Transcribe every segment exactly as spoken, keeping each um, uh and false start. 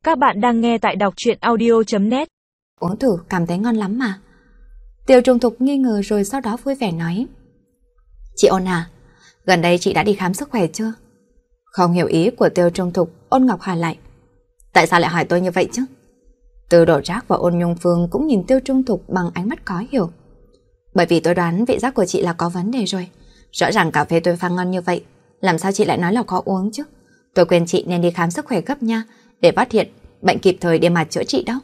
Các bạn đang nghe tại đọc truyện audio chấm net. Uống thử cảm thấy ngon lắm mà. Tiêu Trung Thục nghi ngờ rồi sau đó vui vẻ nói. Chị Ôn à, gần đây chị đã đi khám sức khỏe chưa? Không hiểu ý của Tiêu Trung Thục, Ôn Ngọc hỏi lại. Tại sao lại hỏi tôi như vậy chứ? Từ Đổ Trác và Ôn Nhung Phương cũng nhìn Tiêu Trung Thục bằng ánh mắt khó hiểu. Bởi vì tôi đoán vị giác của chị là có vấn đề rồi. Rõ ràng cà phê tôi pha ngon như vậy, làm sao chị lại nói là khó uống chứ? Tôi khuyên chị nên đi khám sức khỏe gấp nha, để phát hiện bệnh kịp thời để mà chữa trị đó.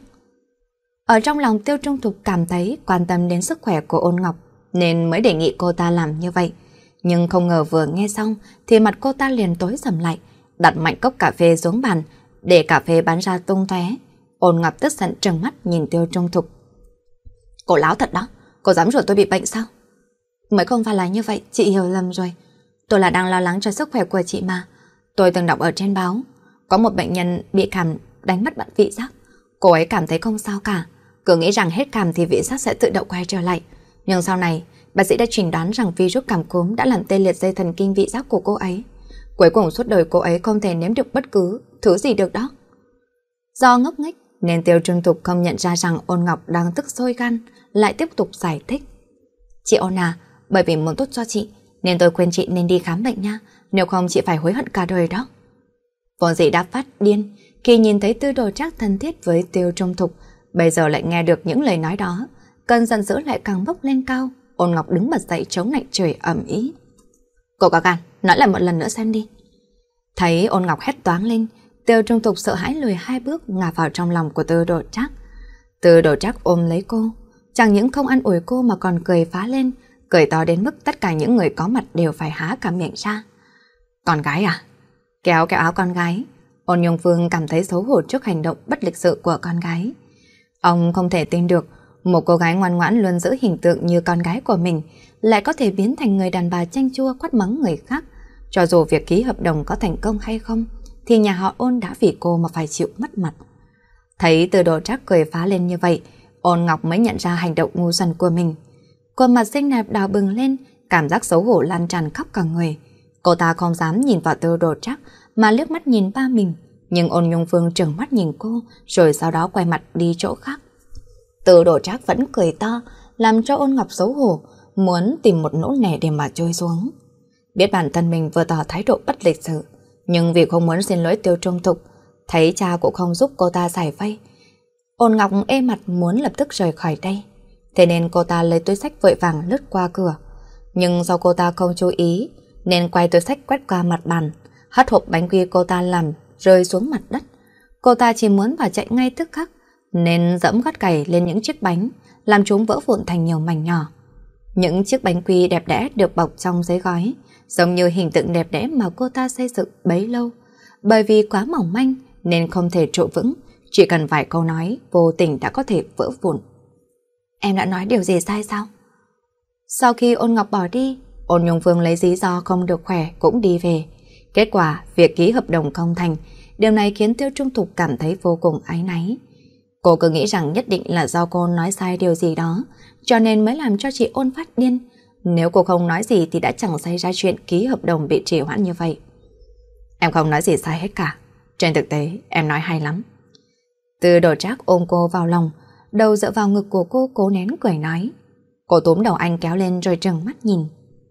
Ở trong lòng Tiêu Trung Thục cảm thấy quan tâm đến sức khỏe của Ôn Ngọc nên mới đề nghị cô ta làm như vậy. Nhưng không ngờ vừa nghe xong thì mặt cô ta liền tối sầm lại, đặt mạnh cốc cà phê xuống bàn để cà phê bắn ra tung tóe. Ôn Ngọc tức giận trừng mắt nhìn Tiêu Trung Thục. Cô láo thật đó, cô dám rủ tôi bị bệnh sao? Mới không phải là như vậy, chị hiểu lầm rồi. Tôi là đang lo lắng cho sức khỏe của chị mà. Tôi từng đọc ở trên báo, có một bệnh nhân bị cảm đánh mất bạn vị giác. Cô ấy cảm thấy không sao cả, cứ nghĩ rằng hết cảm thì vị giác sẽ tự động quay trở lại. Nhưng sau này, bác sĩ đã chẩn đoán rằng virus cảm cúm đã làm tê liệt dây thần kinh vị giác của cô ấy. Cuối cùng suốt đời cô ấy không thể nếm được bất cứ thứ gì được đó. Do ngốc nghếch nên Tiêu Trung Thục không nhận ra rằng Ôn Ngọc đang tức sôi gan, lại tiếp tục giải thích. Chị Ôn à, bởi vì muốn tốt cho chị nên tôi khuyên chị nên đi khám bệnh nha, nếu không chị phải hối hận cả đời đó. Vốn dĩ đã phát điên khi nhìn thấy Tư Đồ Trác thân thiết với Tiêu Trung Thục, bây giờ lại nghe được những lời nói đó, cơn giận dữ lại càng bốc lên cao. Ôn Ngọc đứng bật dậy chống lạnh trời ầm ĩ. Cô có gan, nói lại một lần nữa xem đi. Thấy Ôn Ngọc hét toáng lên, Tiêu Trung Thục sợ hãi lùi hai bước ngả vào trong lòng của Tư Đồ Trác. Tư Đồ Trác ôm lấy cô, chẳng những không ăn ủi cô mà còn cười phá lên, cười to đến mức tất cả những người có mặt đều phải há cả miệng ra. Con gái à? Kéo kéo áo con gái. Ôn Nhung Phương cảm thấy xấu hổ trước hành động bất lịch sự của con gái. Ông không thể tin được một cô gái ngoan ngoãn luôn giữ hình tượng như con gái của mình lại có thể biến thành người đàn bà chanh chua quát mắng người khác. Cho dù việc ký hợp đồng có thành công hay không thì nhà họ Ôn đã vì cô mà phải chịu mất mặt. Thấy Tư Đồ Trác cười phá lên như vậy, Ôn Ngọc mới nhận ra hành động ngu xuẩn của mình. Khuôn mặt xinh đẹp đỏ bừng lên, cảm giác xấu hổ lan tràn khắp cả người. Cô ta không dám nhìn vào Tư Đồ Trác mà liếc mắt nhìn ba mình, nhưng Ôn Nhung Phương trừng mắt nhìn cô rồi sau đó quay mặt đi chỗ khác. Tư Đồ Trác vẫn cười to, làm cho Ôn Ngọc xấu hổ, muốn tìm một nỗ nẻ để mà trôi xuống. Biết bản thân mình vừa tỏ thái độ bất lịch sự, nhưng vì không muốn xin lỗi Tiêu Trung Thục, thấy cha cũng không giúp cô ta giải vây, Ôn Ngọc ê mặt muốn lập tức rời khỏi đây. Thế nên cô ta lấy túi xách vội vàng lướt qua cửa. Nhưng do cô ta không chú ý nên quay túi xách quét qua mặt bàn, hất hộp bánh quy cô ta làm rơi xuống mặt đất. Cô ta chỉ muốn bỏ chạy ngay tức khắc nên dẫm gót giày lên những chiếc bánh, làm chúng vỡ vụn thành nhiều mảnh nhỏ. Những chiếc bánh quy đẹp đẽ được bọc trong giấy gói, giống như hình tượng đẹp đẽ mà cô ta xây dựng bấy lâu. Bởi vì quá mỏng manh nên không thể trụ vững, chỉ cần vài câu nói vô tình đã có thể vỡ vụn. Em đã nói điều gì sai sao? Sau khi Ôn Ngọc bỏ đi, Ôn Nhung Phương lấy lý do không được khỏe cũng đi về. Kết quả, việc ký hợp đồng không thành, điều này khiến Tiêu Trung Thục cảm thấy vô cùng áy náy. Cô cứ nghĩ rằng nhất định là do cô nói sai điều gì đó, cho nên mới làm cho chị Ôn phát điên. Nếu cô không nói gì thì đã chẳng xảy ra chuyện ký hợp đồng bị trì hoãn như vậy. Em không nói gì sai hết cả. Trên thực tế, em nói hay lắm. Tư Đồ Trác ôm cô vào lòng, đầu dựa vào ngực của cô cố nén cười nói. Cô túm đầu anh kéo lên rồi trừng mắt nhìn.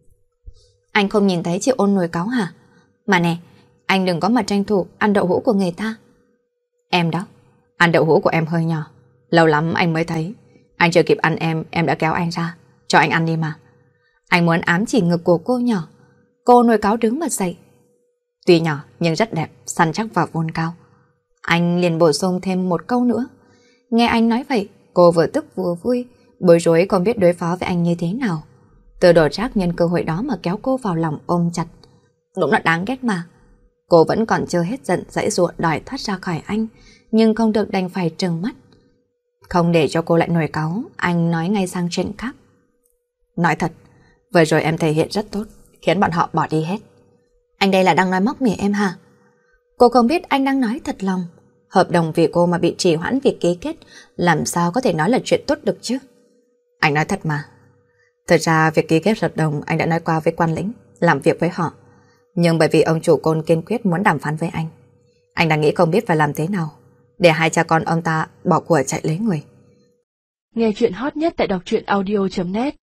Anh không nhìn thấy chị Ôn nổi cáu hả? Mà nè, anh đừng có mà tranh thủ ăn đậu hũ của người ta. Em đó, ăn đậu hũ của em hơi nhỏ, lâu lắm anh mới thấy. Anh chưa kịp ăn em, em đã kéo anh ra. Cho anh ăn đi mà. Anh muốn ám chỉ ngực của cô nhỏ. Cô nổi cáu đứng bật dậy. Tuy nhỏ nhưng rất đẹp, săn chắc và vôn cao. Anh liền bổ sung thêm một câu nữa. Nghe anh nói vậy, cô vừa tức vừa vui, bối rối không biết đối phó với anh như thế nào. Tư Đồ Trác nhân cơ hội đó mà kéo cô vào lòng ôm chặt. Đúng là đáng ghét mà. Cô vẫn còn chưa hết giận dãy dụa đòi thoát ra khỏi anh, nhưng không được đành phải trừng mắt. Không để cho cô lại nổi cáu, anh nói ngay sang chuyện khác. Nói thật, vừa rồi em thể hiện rất tốt, khiến bọn họ bỏ đi hết. Anh đây là đang nói móc mỉa em hả? Cô không biết anh đang nói thật lòng. Hợp đồng vì cô mà bị trì hoãn việc ký kết, làm sao có thể nói là chuyện tốt được chứ? Anh nói thật mà. Thật ra việc ký kết hợp đồng anh đã nói qua với quan lĩnh, làm việc với họ. Nhưng bởi vì ông chủ Côn kiên quyết muốn đàm phán với anh, anh đang nghĩ không biết phải làm thế nào. để hai cha con ông ta bỏ của chạy lấy người. Nghe chuyện hot nhất tại đọc truyện audio chấm net.